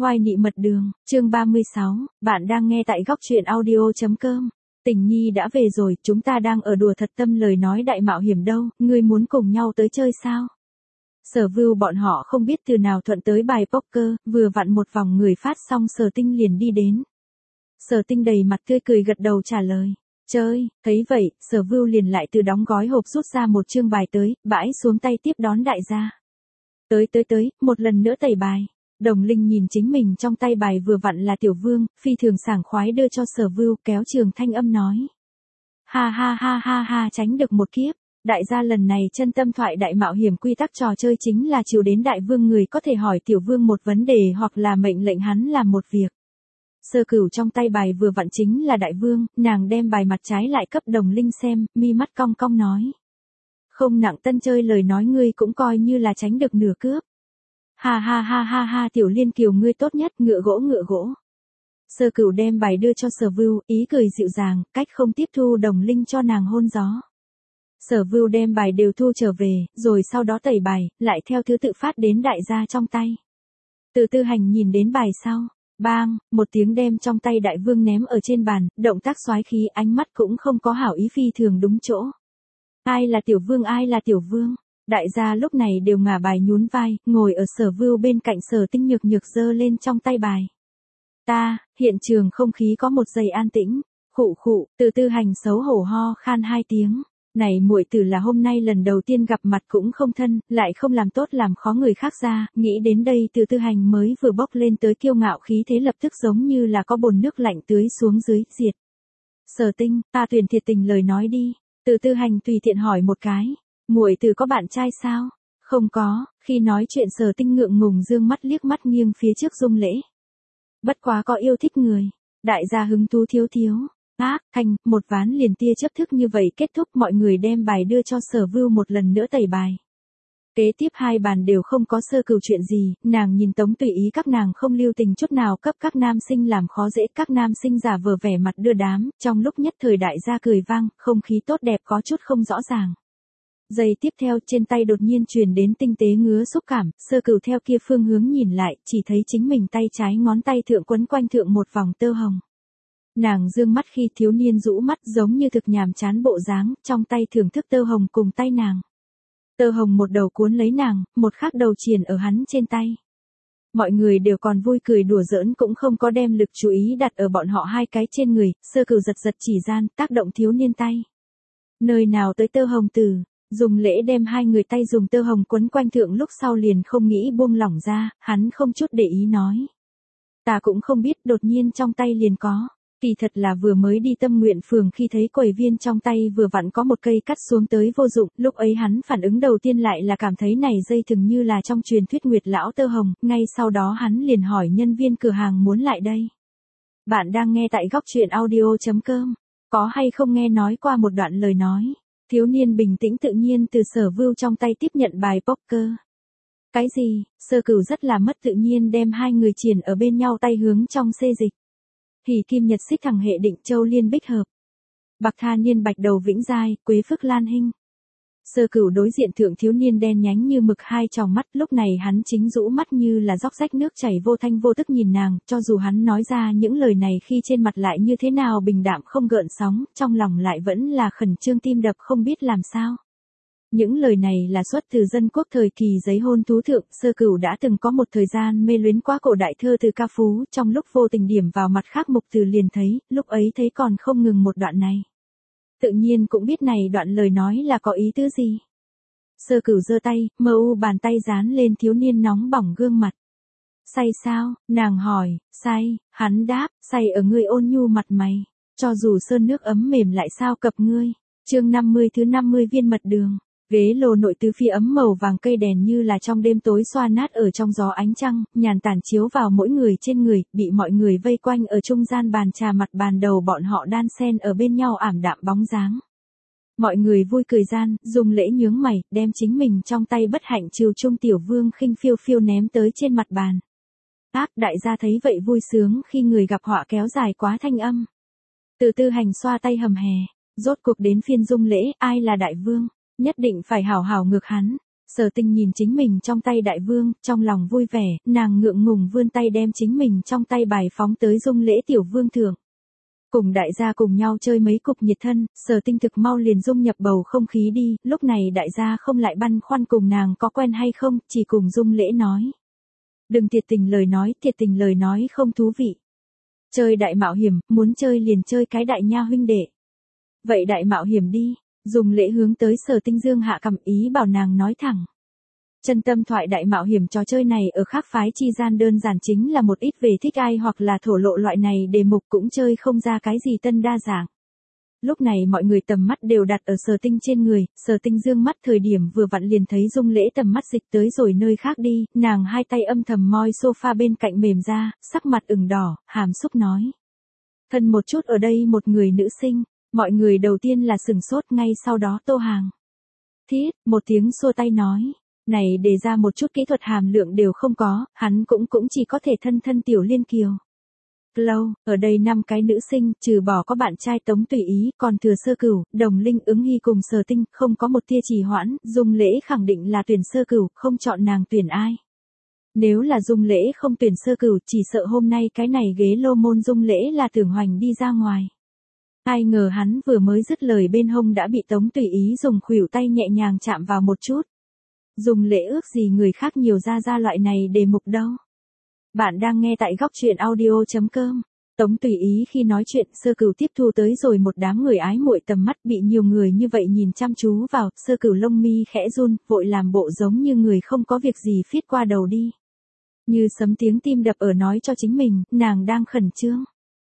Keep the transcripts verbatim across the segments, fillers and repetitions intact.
Oai nị mật đường, chương ba mươi sáu, bạn đang nghe tại góc truyện audio.com. Tình Nhi đã về rồi, chúng ta đang ở đùa thật tâm lời nói đại mạo hiểm đâu, ngươi muốn cùng nhau tới chơi sao? Sở Vưu bọn họ không biết từ nào thuận tới bài poker, vừa vặn một vòng người phát xong Sở Tinh liền đi đến. Sở Tinh đầy mặt tươi cười gật đầu trả lời. Chơi, thấy vậy, Sở Vưu liền lại từ đóng gói hộp rút ra một chương bài tới, bãi xuống tay tiếp đón đại gia. Tới tới tới, một lần nữa tẩy bài. Đồng Linh nhìn chính mình trong tay bài vừa vặn là Tiểu Vương, phi thường sảng khoái đưa cho Sở Vưu, kéo trường thanh âm nói. Ha ha ha ha ha, tránh được một kiếp. Đại gia lần này chân tâm thoại đại mạo hiểm quy tắc trò chơi chính là chiều đến đại vương người có thể hỏi Tiểu Vương một vấn đề hoặc là mệnh lệnh hắn làm một việc. Sơ Cửu trong tay bài vừa vặn chính là đại vương, nàng đem bài mặt trái lại cấp Đồng Linh xem, mi mắt cong cong nói. Không nặng tân chơi lời nói ngươi cũng coi như là tránh được nửa cướp. Ha ha ha ha ha, Tiểu Liên Kiều ngươi tốt nhất, ngựa gỗ ngựa gỗ. Sơ Cửu đem bài đưa cho Sở Vưu, ý cười dịu dàng, cách không tiếp thu Đồng Linh cho nàng hôn gió. Sở Vưu đem bài đều thu trở về, rồi sau đó tẩy bài, lại theo thứ tự phát đến đại gia trong tay. Từ Tư Hành nhìn đến bài sau, bang, một tiếng đem trong tay đại vương ném ở trên bàn, động tác xoái khí, ánh mắt cũng không có hảo ý, phi thường đúng chỗ. Ai là Tiểu Vương, ai là Tiểu Vương? Đại gia lúc này đều ngả bài nhún vai, ngồi ở Sở Vưu bên cạnh Sở Tinh nhược nhược giơ lên trong tay bài. Ta, hiện trường không khí có một giây an tĩnh, khụ khụ, Từ Tư Hành xấu hổ ho khan hai tiếng. Này muội tử là hôm nay lần đầu tiên gặp mặt cũng không thân, lại không làm tốt làm khó người khác ra, nghĩ đến đây Từ Tư Hành mới vừa bốc lên tới kiêu ngạo khí thế lập tức giống như là có bồn nước lạnh tưới xuống dưới, diệt. Sở Tinh, ta tuyển thiệt tình lời nói đi. Từ Tư Hành tùy tiện hỏi một cái. Muội tử có bạn trai sao? Không có, khi nói chuyện Sở Tinh ngượng ngùng dương mắt liếc mắt nghiêng phía trước Dung Lễ. Bất quá có yêu thích người. Đại gia hứng thú thiếu thiếu. Ác, thanh, một ván liền tia chấp thức như vậy kết thúc, mọi người đem bài đưa cho Sở Vưu một lần nữa tẩy bài. Kế tiếp hai bàn đều không có Sơ Cửu chuyện gì, nàng nhìn Tống tùy ý các nàng không lưu tình chút nào cấp các nam sinh làm khó dễ, các nam sinh giả vờ vẻ mặt đưa đám, trong lúc nhất thời đại gia cười vang, không khí tốt đẹp có chút không rõ ràng. Giây tiếp theo trên tay đột nhiên truyền đến tinh tế ngứa xúc cảm, Sơ Cửu theo kia phương hướng nhìn lại, chỉ thấy chính mình tay trái ngón tay thượng quấn quanh thượng một vòng tơ hồng. Nàng dương mắt khi thiếu niên rũ mắt giống như thực nhàm chán bộ dáng, trong tay thưởng thức tơ hồng cùng tay nàng. Tơ hồng một đầu cuốn lấy nàng, một khác đầu triền ở hắn trên tay. Mọi người đều còn vui cười đùa giỡn cũng không có đem lực chú ý đặt ở bọn họ hai cái trên người, Sơ Cửu giật giật chỉ gian, tác động thiếu niên tay. Nơi nào tới tơ hồng từ, Dùng Lễ đem hai người tay dùng tơ hồng quấn quanh thượng lúc sau liền không nghĩ buông lỏng ra, hắn không chút để ý nói. Ta cũng không biết, đột nhiên trong tay liền có. Kỳ thật là vừa mới đi Tâm Nguyện Phường khi thấy quầy viên trong tay vừa vặn có một cây cắt xuống tới vô dụng, lúc ấy hắn phản ứng đầu tiên lại là cảm thấy này dây thừng như là trong truyền thuyết Nguyệt lão tơ hồng, ngay sau đó hắn liền hỏi nhân viên cửa hàng muốn lại đây. Bạn đang nghe tại góc truyện audio.com, có hay không nghe nói qua một đoạn lời nói, thiếu niên bình tĩnh tự nhiên từ Sở Vưu trong tay tiếp nhận bài poker. Cái gì, Sơ Cửu rất là mất tự nhiên đem hai người triển ở bên nhau tay hướng trong xê dịch. Hỉ kim nhật xích thẳng hệ định châu liên bích hợp. Bạc tha niên bạch đầu vĩnh giai, quế phức lan hinh. Sơ Cửu đối diện thượng thiếu niên đen nhánh như mực hai tròng mắt, lúc này hắn chính rũ mắt như là róc rách nước chảy vô thanh vô tức nhìn nàng, cho dù hắn nói ra những lời này khi trên mặt lại như thế nào bình đạm không gợn sóng, trong lòng lại vẫn là khẩn trương tim đập không biết làm sao. Những lời này là xuất từ Dân Quốc thời kỳ giấy hôn thú thượng, Sơ Cửu đã từng có một thời gian mê luyến quá cổ đại thơ từ ca phú, trong lúc vô tình điểm vào mặt khác mục từ liền thấy, lúc ấy thấy còn không ngừng một đoạn này. Tự nhiên cũng biết này đoạn lời nói là có ý tứ gì. Sơ Cửu giơ tay, mờ u bàn tay dán lên thiếu niên nóng bỏng gương mặt. Say sao, nàng hỏi, say, hắn đáp, say ở ngươi ôn nhu mặt mày, cho dù sơn nước ấm mềm lại sao cập ngươi. Chương năm mươi thứ năm mươi viên mật đường. Ghế lô nội tứ phía ấm màu vàng cây đèn như là trong đêm tối xoa nát ở trong gió ánh trăng, nhàn tản chiếu vào mỗi người trên người, bị mọi người vây quanh ở trung gian bàn trà mặt bàn đầu bọn họ đan xen ở bên nhau ảm đạm bóng dáng. Mọi người vui cười gian, Dùng Lễ nhướng mày, đem chính mình trong tay bất hạnh chiều trung Tiểu Vương khinh phiêu phiêu ném tới trên mặt bàn. Ác, đại gia thấy vậy vui sướng khi người gặp họa kéo dài quá thanh âm. Từ Tư Hành xoa tay hầm hè, rốt cuộc đến phiên Dung Lễ, ai là đại vương? Nhất định phải hảo hảo ngược hắn. Sở Tinh nhìn chính mình trong tay đại vương, trong lòng vui vẻ, nàng ngượng ngùng vươn tay đem chính mình trong tay bài phóng tới dung lễ tiểu vương thượng. Cùng đại gia cùng nhau chơi mấy cục nhiệt thân, Sở Tinh thực mau liền dung nhập bầu không khí đi, lúc này đại gia không lại băn khoăn cùng nàng có quen hay không, chỉ cùng dung lễ nói. Đừng thiệt tình lời nói, thiệt tình lời nói không thú vị. Chơi đại mạo hiểm, muốn chơi liền chơi cái đại nha huynh đệ. Vậy đại mạo hiểm đi, dùng lễ hướng tới Sở Tinh dương hạ cầm ý bảo nàng nói thẳng. Chân tâm thoại đại mạo hiểm trò chơi này ở khác phái chi gian đơn giản chính là một ít về thích ai hoặc là thổ lộ loại này đề mục cũng chơi không ra cái gì tân đa dạng. Lúc này mọi người tầm mắt đều đặt ở Sở Tinh trên người, Sở Tinh dương mắt thời điểm vừa vặn liền thấy dung lễ tầm mắt dịch tới rồi nơi khác đi, nàng hai tay âm thầm moi sofa bên cạnh mềm ra, sắc mặt ửng đỏ, hàm xúc nói. Thân một chút ở đây một người nữ sinh, mọi người đầu tiên là sừng sốt ngay sau đó Tô Hàng. Thiết, một tiếng xua tay nói. Này đề ra một chút kỹ thuật hàm lượng đều không có, hắn cũng cũng chỉ có thể thân thân tiểu liên kiều. Lâu, ở đây năm cái nữ sinh, trừ bỏ có bạn trai Tống Tùy Ý, còn thừa Sơ Cửu, Đồng Linh Ứng Hy cùng Sở Tinh, không có một tia trì hoãn, dung lễ khẳng định là tuyển Sơ Cửu, không chọn nàng tuyển ai. Nếu là dung lễ không tuyển Sơ Cửu, chỉ sợ hôm nay cái này ghế lô môn dung lễ là tưởng hoành đi ra ngoài. Ai ngờ hắn vừa mới dứt lời bên hông đã bị Tống Tùy Ý dùng khuỷu tay nhẹ nhàng chạm vào một chút. Dùng lễ ước gì người khác nhiều ra ra loại này đề mục đâu. Bạn đang nghe tại góc truyện audio.com. Tống Tùy Ý khi nói chuyện Sơ Cửu tiếp thu tới rồi một đám người ái muội tầm mắt bị nhiều người như vậy nhìn chăm chú vào, Sơ Cửu lông mi khẽ run, vội làm bộ giống như người không có việc gì phiết qua đầu đi. Như sấm tiếng tim đập ở nói cho chính mình, nàng đang khẩn trương.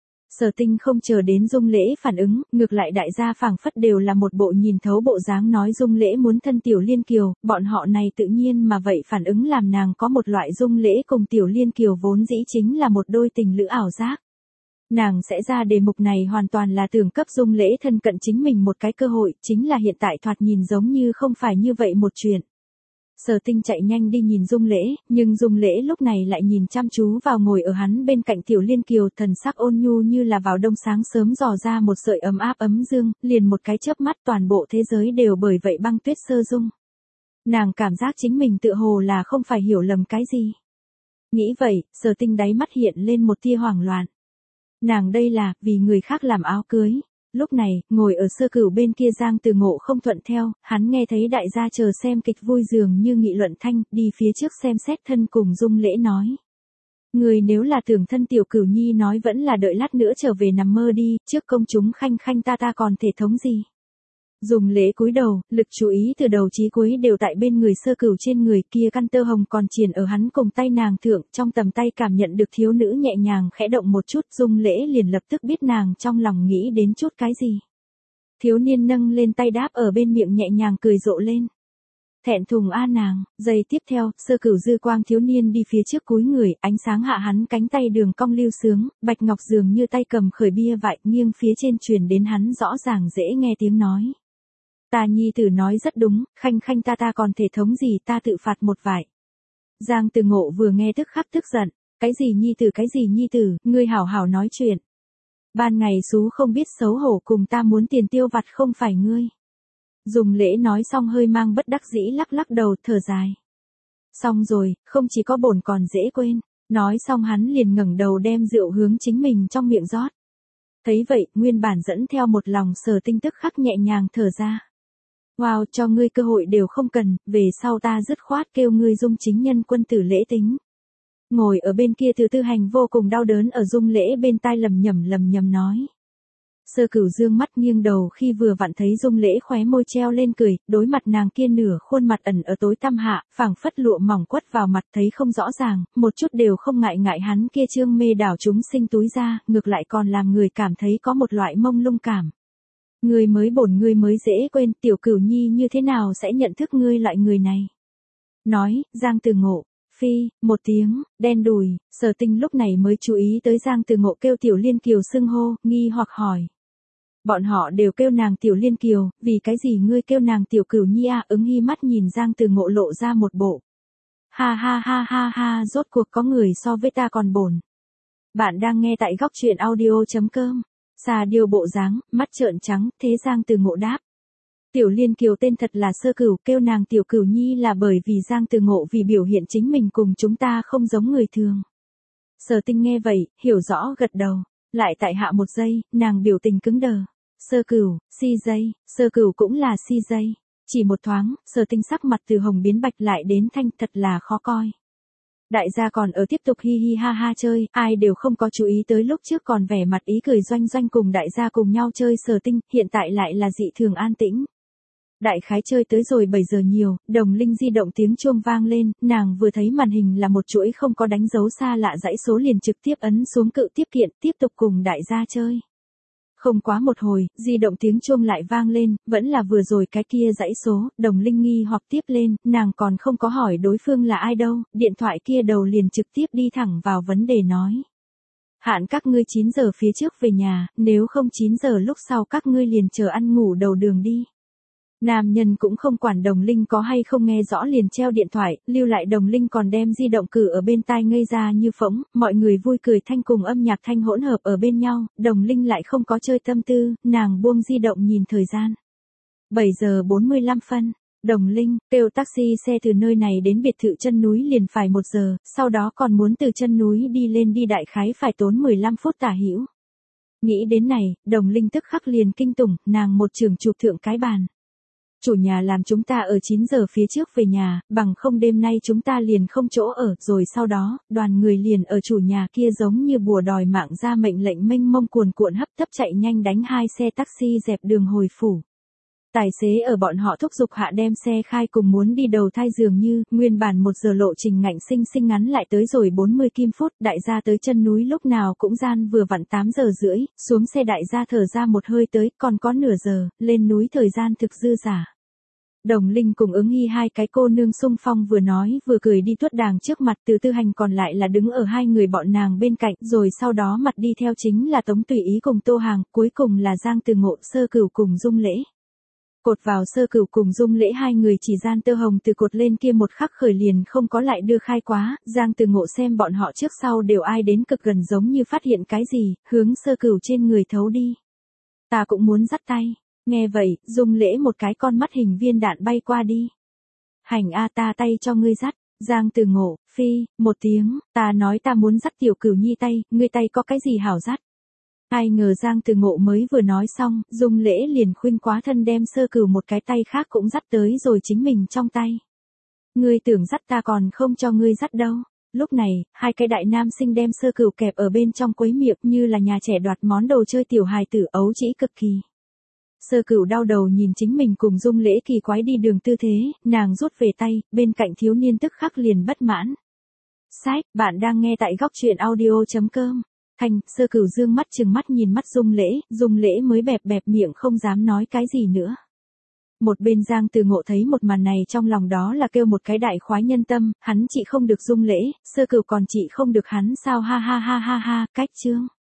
Sở Tinh không chờ đến dung lễ phản ứng, ngược lại đại gia phảng phất đều là một bộ nhìn thấu bộ dáng nói dung lễ muốn thân tiểu liên kiều, bọn họ này tự nhiên mà vậy phản ứng làm nàng có một loại dung lễ cùng tiểu liên kiều vốn dĩ chính là một đôi tình lữ ảo giác. Nàng sẽ ra đề mục này hoàn toàn là tưởng cấp dung lễ thân cận chính mình một cái cơ hội, chính là hiện tại thoạt nhìn giống như không phải như vậy một chuyện. Sở Tinh chạy nhanh đi nhìn dung lễ, nhưng dung lễ lúc này lại nhìn chăm chú vào ngồi ở hắn bên cạnh tiểu liên kiều, thần sắc ôn nhu như là vào đông sáng sớm dò ra một sợi ấm áp ấm dương, liền một cái chớp mắt toàn bộ thế giới đều bởi vậy băng tuyết sơ dung. Nàng cảm giác chính mình tựa hồ là không phải hiểu lầm cái gì. Nghĩ vậy, Sở Tinh đáy mắt hiện lên một tia hoảng loạn. Nàng đây là, vì người khác làm áo cưới. Lúc này, ngồi ở Sơ Cửu bên kia Giang Từ Ngộ không thuận theo, hắn nghe thấy đại gia chờ xem kịch vui dường như nghị luận thanh, đi phía trước xem xét thân cùng dung lễ nói. Người nếu là tưởng thân tiểu Cửu nhi nói vẫn là đợi lát nữa trở về nằm mơ đi, trước công chúng khanh khanh ta ta còn thể thống gì. Dùng lễ cúi đầu, lực chú ý từ đầu chí cuối đều tại bên người Sơ Cửu trên người, kia căn tơ hồng còn triền ở hắn cùng tay nàng thượng, trong tầm tay cảm nhận được thiếu nữ nhẹ nhàng khẽ động một chút, dung lễ liền lập tức biết nàng trong lòng nghĩ đến chút cái gì. Thiếu niên nâng lên tay đáp ở bên miệng nhẹ nhàng cười rộ lên. Thẹn thùng a nàng, giây tiếp theo, Sơ Cửu dư quang thiếu niên đi phía trước cúi người, ánh sáng hạ hắn cánh tay đường cong lưu sướng, bạch ngọc dường như tay cầm khởi bia vại, nghiêng phía trên truyền đến hắn rõ ràng dễ nghe tiếng nói. Ta nhi tử nói rất đúng, khanh khanh ta ta còn thể thống gì ta tự phạt một vải. Giang Từ Ngộ vừa nghe tức khắc tức giận, cái gì nhi tử cái gì nhi tử, ngươi hảo hảo nói chuyện. Ban ngày xú không biết xấu hổ cùng ta muốn tiền tiêu vặt không phải ngươi. Dùng lễ nói xong hơi mang bất đắc dĩ lắc lắc đầu thở dài. Xong rồi, không chỉ có bổn còn dễ quên, nói xong hắn liền ngẩng đầu đem rượu hướng chính mình trong miệng rót. Thấy vậy, nguyên bản dẫn theo một lòng Sở Tinh tức khắc nhẹ nhàng thở ra. Wow, cho ngươi cơ hội đều không cần, về sau ta dứt khoát kêu ngươi dung chính nhân quân tử lễ tính. Ngồi ở bên kia Từ Tư Hành vô cùng đau đớn ở dung lễ bên tai lầm nhầm lầm nhầm nói. Sơ Cửu dương mắt nghiêng đầu khi vừa vặn thấy dung lễ khóe môi treo lên cười, đối mặt nàng kia nửa khuôn mặt ẩn ở tối tăm hạ, phảng phất lụa mỏng quất vào mặt thấy không rõ ràng, một chút đều không ngại ngại hắn kia trương mê đảo chúng sinh túi ra, ngược lại còn làm người cảm thấy có một loại mông lung cảm. Ngươi mới bổn ngươi mới dễ quên, tiểu Cửu nhi như thế nào sẽ nhận thức ngươi loại người này. Nói, Giang Từ Ngộ, phi, một tiếng, đen đùi, Sở Tinh lúc này mới chú ý tới Giang Từ Ngộ kêu tiểu liên kiều xưng hô, nghi hoặc hỏi. Bọn họ đều kêu nàng tiểu liên kiều, vì cái gì ngươi kêu nàng tiểu Cửu nhi à, Ứng Hy mắt nhìn Giang Từ Ngộ lộ ra một bộ. Ha ha ha ha ha, rốt cuộc có người so với ta còn bổn. Bạn đang nghe tại góc truyện audio.com. Xà điều bộ dáng, mắt trợn trắng, thế Giang Từ Ngộ đáp. Tiểu Liên Kiều tên thật là Sơ Cửu, kêu nàng Tiểu Cửu Nhi là bởi vì Giang Từ Ngộ vì biểu hiện chính mình cùng chúng ta không giống người thường. Sở Tinh nghe vậy, hiểu rõ gật đầu, lại tại hạ một giây, nàng biểu tình cứng đờ. Sơ Cửu, si dây, Sơ Cửu cũng là si dây. Chỉ một thoáng, Sở Tinh sắc mặt từ hồng biến bạch lại đến thanh, thật là khó coi. Đại gia còn ở tiếp tục hi hi ha ha chơi, ai đều không có chú ý tới lúc trước còn vẻ mặt ý cười doanh doanh cùng đại gia cùng nhau chơi Sở Tinh, hiện tại lại là dị thường an tĩnh. Đại khái chơi tới rồi bảy giờ nhiều, Đồng Linh di động tiếng chuông vang lên, nàng vừa thấy màn hình là một chuỗi không có đánh dấu xa lạ dãy số liền trực tiếp ấn xuống cự tiếp kiện, tiếp tục cùng đại gia chơi. Không quá một hồi, di động tiếng chuông lại vang lên, vẫn là vừa rồi cái kia dãy số, Đồng Linh nghi hoặc tiếp lên, nàng còn không có hỏi đối phương là ai đâu, điện thoại kia đầu liền trực tiếp đi thẳng vào vấn đề nói. Hạn các ngươi chín giờ phía trước về nhà, nếu không chín giờ lúc sau các ngươi liền chờ ăn ngủ đầu đường đi. Nam nhân cũng không quản Đồng Linh có hay không nghe rõ liền treo điện thoại, lưu lại Đồng Linh còn đem di động cử ở bên tai ngây ra như phỗng, mọi người vui cười thanh cùng âm nhạc thanh hỗn hợp ở bên nhau, Đồng Linh lại không có chơi tâm tư, nàng buông di động nhìn thời gian. bảy giờ bốn mươi lăm phân, Đồng Linh, kêu taxi xe từ nơi này đến biệt thự chân núi liền phải một giờ, sau đó còn muốn từ chân núi đi lên đi đại khái phải tốn mười lăm phút tả hữu. Nghĩ đến này, Đồng Linh tức khắc liền kinh tủng, nàng một trường chụp thượng cái bàn. Chủ nhà làm chúng ta ở chín giờ phía trước về nhà, bằng không đêm nay chúng ta liền không chỗ ở, rồi sau đó, đoàn người liền ở chủ nhà kia giống như bùa đòi mạng ra mệnh lệnh mênh mông cuồn cuộn hấp tấp chạy nhanh đánh hai xe taxi dẹp đường hồi phủ. Tài xế ở bọn họ thúc giục hạ đem xe khai cùng muốn đi đầu thai dường như, nguyên bản một giờ lộ trình ngạnh sinh sinh ngắn lại tới rồi bốn mươi kim phút, đại gia tới chân núi lúc nào cũng gian vừa vặn tám giờ rưỡi, xuống xe đại gia thở ra một hơi tới, còn có nửa giờ, lên núi thời gian thực dư giả. Đồng Linh cùng ứng hy hai cái cô nương xung phong vừa nói vừa cười đi tuốt đàng trước mặt, Từ Tư Hành còn lại là đứng ở hai người bọn nàng bên cạnh, rồi sau đó mặt đi theo chính là Tống Tùy Ý cùng Tô Hàng, cuối cùng là Giang Từ Ngộ, Sơ Cửu cùng Dung Lễ. Cột vào Sơ Cửu cùng Dung Lễ hai người chỉ gian tơ hồng từ cột lên kia một khắc khởi liền không có lại đưa khai quá, Giang Từ Ngộ xem bọn họ trước sau đều ai đến cực gần giống như phát hiện cái gì, hướng Sơ Cửu trên người thấu đi. Ta cũng muốn dắt tay. Nghe vậy, Dung Lễ một cái con mắt hình viên đạn bay qua đi. Hành a ta tay cho ngươi dắt, Giang Từ Ngộ, phi, một tiếng, ta nói ta muốn dắt Tiểu Cửu Nhi tay, ngươi tay có cái gì hảo dắt. Ai ngờ Giang Từ Ngộ mới vừa nói xong, Dung Lễ liền khuyên quá thân đem Sơ Cửu một cái tay khác cũng dắt tới rồi chính mình trong tay. Ngươi tưởng dắt ta còn không cho ngươi dắt đâu. Lúc này, hai cái đại nam sinh đem Sơ Cửu kẹp ở bên trong quấy miệng như là nhà trẻ đoạt món đồ chơi tiểu hài tử, ấu trĩ cực kỳ. Sơ Cửu đau đầu nhìn chính mình cùng Dung Lễ kỳ quái đi đường tư thế, nàng rút về tay, bên cạnh thiếu niên tức khắc liền bất mãn. Sách, bạn đang nghe tại góc truyện audio chấm com. Thành, Sơ Cửu dương mắt chừng mắt nhìn mắt Dung Lễ, Dung Lễ mới bẹp bẹp miệng không dám nói cái gì nữa. Một bên Giang Từ Ngộ thấy một màn này trong lòng đó là kêu một cái đại khoái nhân tâm, hắn trị không được Dung Lễ, Sơ Cửu còn trị không được hắn sao ha ha ha ha ha, cách chương.